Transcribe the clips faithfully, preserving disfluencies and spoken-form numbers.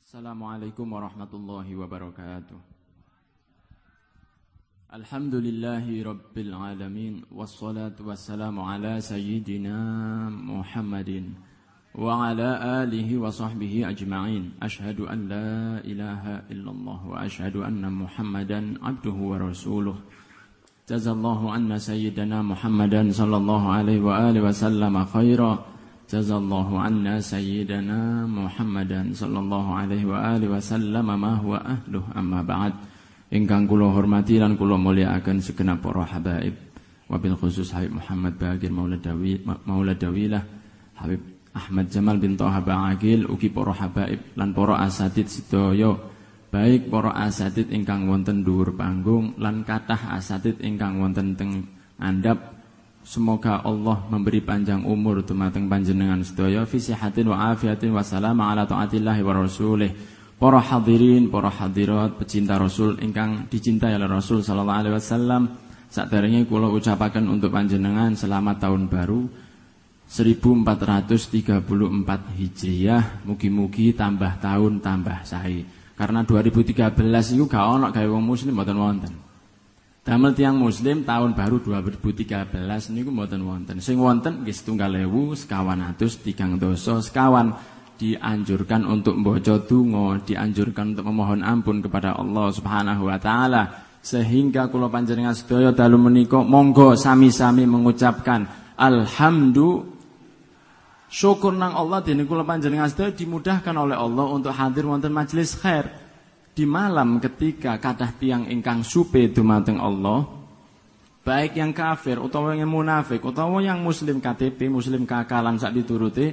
Assalamualaikum warahmatullahi wabarakatuh. Alhamdulillahi rabbil alamin, wassalatu wassalamu ala sayyidina Muhammadin wa ala alihi wa sahbihi ajma'in. Ashhadu an la ilaha illallah wa ashhadu anna Muhammadan abduhu wa rasuluh. Jazallahu anna sayyidina Muhammadan sallallahu alaihi wa alihi wa sallama khaira. Jazallahu anna sayyidina Muhammadan sallallahu alaihi wa alihi wa sallama ma huwa ahluh, amma ba'd. Ingkang kula hormati lan kula mulyakaken segenap para habaib, wabil khusus Habib Muhammad Bagir Mauladawi Mauladawilah, Habib Ahmad Jamal bin Thaha Ba'agil, ugi para habaib lan para asatid sedaya, baik para asatid ingkang wonten dhuwur panggung lan kathah asatid ingkang wonten teng andhap. Semoga Allah memberi panjang umur dumateng panjenengan sedaya, fi sihatin wa afiatin wa salama ala taatillahi wa rasulih. Para hadirin, para hadirat, pecinta Rasul ingkang dicintai oleh Rasul sallallahu alaihi wasallam, saderenge kula ucapaken untuk panjenengan selamat tahun baru seribu empat ratus tiga puluh empat Hijriah. Mugi-mugi tambah tahun tambah sae. Karena dua ribu tiga belas iku gak ono gawe wong muslim mboten wonten. Damel tiyang muslim tahun baru dua ribu tiga belas niku mboten wonten. Sing wonten nggih setunggal ewu sekawan atus tigang dasa sekawan. Dianjurkan untuk maca donga, dianjurkan untuk memohon ampun kepada Allah Subhanahu wa taala. Sehingga kula panjenengan sedaya dalu menika monggo sami-sami mengucapkan alhamdulillah, syukur nang Allah dene kula panjenengan sedaya dimudahkan oleh Allah untuk hadir wonten majelis khair. Di malam ketika kathah tiyang ingkang supe dumateng Allah, baik yang kafir utawa yang munafik utawa yang muslim K T P, muslim kakalan sak dituruti,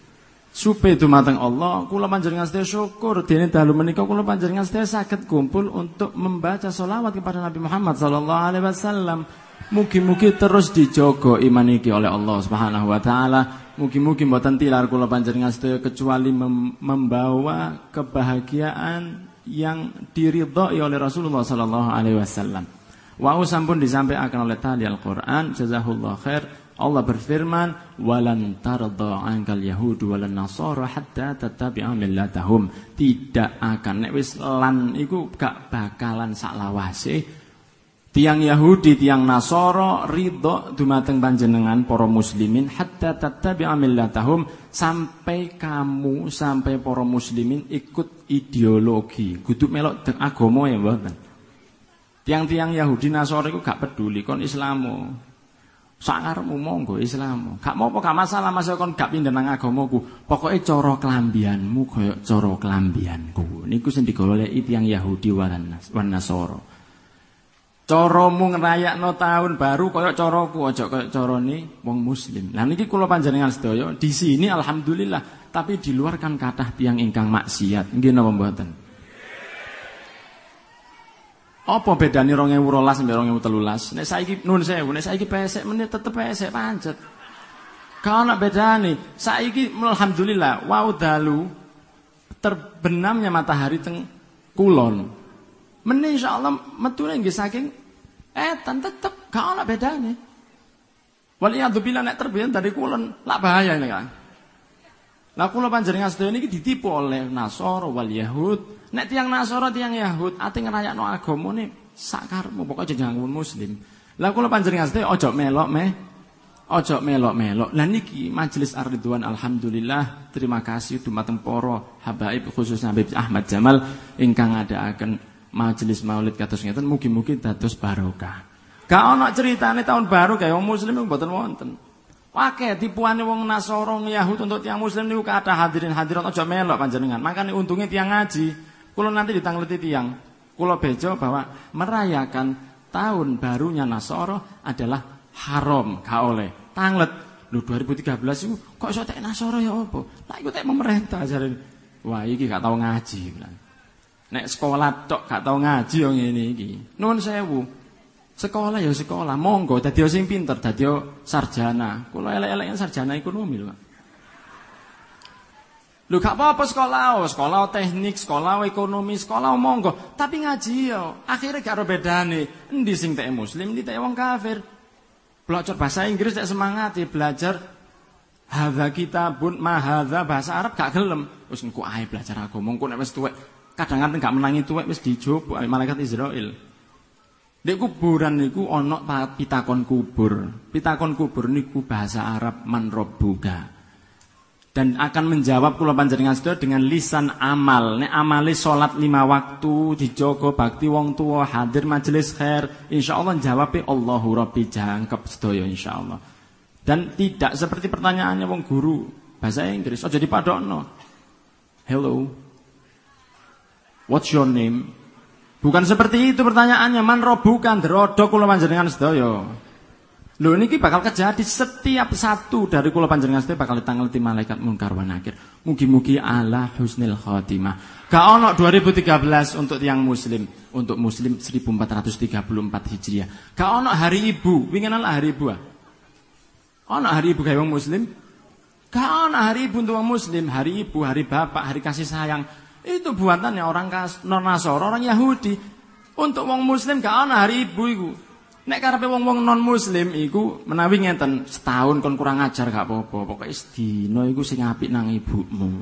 supe dumateng Allah, kula panjenengan sedaya syukur dene dalu menika kula panjenengan sedaya saged kumpul untuk membaca sholawat kepada Nabi Muhammad sallallahu alaihi wasallam. Mugi-mugi terus dijaga iman iki oleh Allah Subhanahu wa taala. Mugi-mugi mboten tilar kula panjenengan sedaya kecuali mem- membawa kebahagiaan yang diridhai oleh Rasulullah sallallahu alaihi wasallam. Wa sampun disampaikan oleh tali Al-Qur'an, jazahullah khair. Allah berfirman, "Walan tardha 'ankal yahudu walan nasara hatta tattabi'a millatahum." Tidak akan nek wis lan iku gak bakalan saklawase tiang Yahudi, tiang Nasara ridho dumateng panjenengan para muslimin hatta tattabi'a millatahum, sampai kamu sampai para muslimin ikut ideologi, kudu melok teng agama ya mboten. Tiang-tiang Yahudi Nasara iku gak peduli kon Islamo. Sakarepmu monggo Islamo. Gak mau apa gak masalah masa kon gak pindah nang agamaku. Pokoke cara klambianmu kaya cara klambianku. Niku sing digoleki tiang Yahudi wan Nasara. Caramu ngrayakno tahun baru kaya caraku, aja kaya carane wong muslim. Lah niki kula panjenengan sedaya di sini alhamdulillah, tapi di luar kan kathah tiyang ingkang maksiat. Nggih napa mboten? Apa bedane dua ribu dua belas sampai dua ribu tiga belas? Nek saiki nun sewu, nek saiki pesek meneh tetep pesek pancet. Ka ana bedane. Saiki alhamdulillah wau dalu terbenamnya matahari teng kulon. Meneh insyaallah metune nggih saking etan tetep gak ana bedane. Waliyadzubillah nek terbiyen dari kulon lak bahaya ini kan. Lah kula panjenengan sedaya niki ditipu oleh Nasara wal Yahud. Nek tiyang Nasara tiyang Yahud ate ngrayakno agamane sak karepmu pokoke jangan muslim. Lah kula panjenengan sedaya aja melok meh aja melok-melok. Lah niki majelis Ar-Ridwan alhamdulillah terima kasih dumateng para habaib khususnya Habib Ahmad Jamal ingkang ngadakaken majelis maulid kados ngeten, mugi-mugi dados barokah. Gak ana critane tahun baru kaya wong muslim mboten wonten. Akeh tipuane wong Nasara Yahud untuk tiang muslim niku kathah hadirin hadirat aja melok panjenengan. Makane untunge tiang ngaji. Kula nanti ditangleti tiang. Kula bejo bahwa merayakan tahun barunya Nasara adalah haram, gak oleh. Tanglet. Lho dua ribu tiga belas iku kok iso tek Nasara ya apa? Lah iku tek pemerintah jare. Wah iki gak tau ngaji bilang. Nek sekolah tok gak tau ngaji yo ngene iki. Nuwun sewu. Sekolah ya sekolah, monggo dadi sing pinter, dadi sarjana. Kula elek-eleknya sarjana ekonomi lho, Pak. Lho gak apa-apa sekolah, sekolah teknik, sekolah ekonomi, sekolah monggo, tapi ngaji yo. Akhire gak ora bedane. Endi sing tek muslim, endi tek wong kafir. Belajar bahasa Inggris tek semangat, belajar Hadza kitabun ma hadza bahasa Arab gak gelem. Wis engko ae belajar agama, engko nek wis tuwek, kadang-kadang gak menangi tuwek wis dijobo malaikat Israil. Nek kuburan niku ana pitakon kubur. Pitakon kubur niku bahasa Arab man rabbuka. Dan akan menjawab kula panjenengan sedaya dengan lisan amal. Nek amale salat lima waktu, dijogo bakti wong tua, hadir majelis khair, insyaallah jawabe Allahu Rabbi jangkep sedaya insyaallah. Dan tidak seperti pertanyaannya wong guru bahasa Inggris, aja dipadokno. Hello. What's your name? Bukan seperti itu pertanyaannya, man robukan derodok kula panjenengan sedaya. Lho niki bakal kejadi setiap satu dari kula panjenengan sedaya bakal ditangleti malaikat munkar wa nakir. Mugi-mugi ala husnil khotimah. Gak ono dua ribu tiga belas untuk yang muslim, untuk muslim seribu empat ratus tiga puluh empat Hijriah. Gak ono hari ibu, wingi ana hari ibu. Ah. Ono hari ibu gawe wong muslim? Gak ono hari ibu untuk wong muslim, hari ibu, hari bapak, hari kasih sayang. Itu buatannya orang non-Nasara, orang Yahudi. Untuk wong muslim gak ono hari ibu iku. Nek karepe wong-wong non-muslim iku menawi ngenten setahun kon kurang ajar gak apa-apa. Pokoke sedina iku sing apik nang ibumu.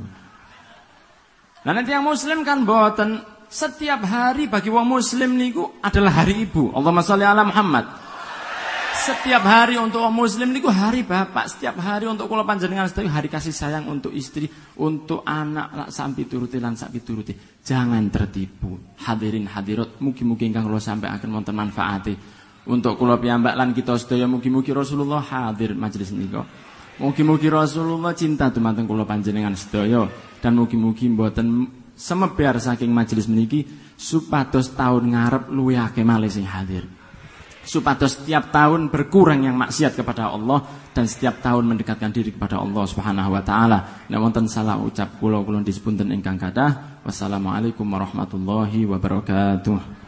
Lah nek yang muslim kan mboten, setiap hari bagi wong muslim niku adalah hari ibu. Allahumma sholli ala Muhammad. Setiap hari untuk orang muslim niku hari bapak, setiap hari untuk kula panjenengan sedaya hari kasih sayang untuk istri, untuk anak lak sampai turuti lan sak pituruti. Jangan tertipu. Hadirin hadirat, mugi-mugi ingkang kula sampaiaken wonten manfaate. Untuk kula piyambak lan kita sedaya mugi-mugi Rasulullah hadir majelis menika. Mugi-mugi Rasulullah cinta dumateng kula panjenengan sedaya dan mugi-mugi mboten semebar saking majelis meniki supados tahun ngarep luwih akeh malih sing hadir. Supados setiap tahun berkurang yang maksiat kepada Allah dan setiap tahun mendekatkan diri kepada Allah Subhanahu wa taala. Nek wonten salah ucap kula kula dipunten ingkang kathah. Wassalamualaikum warahmatullahi wabarakatuh.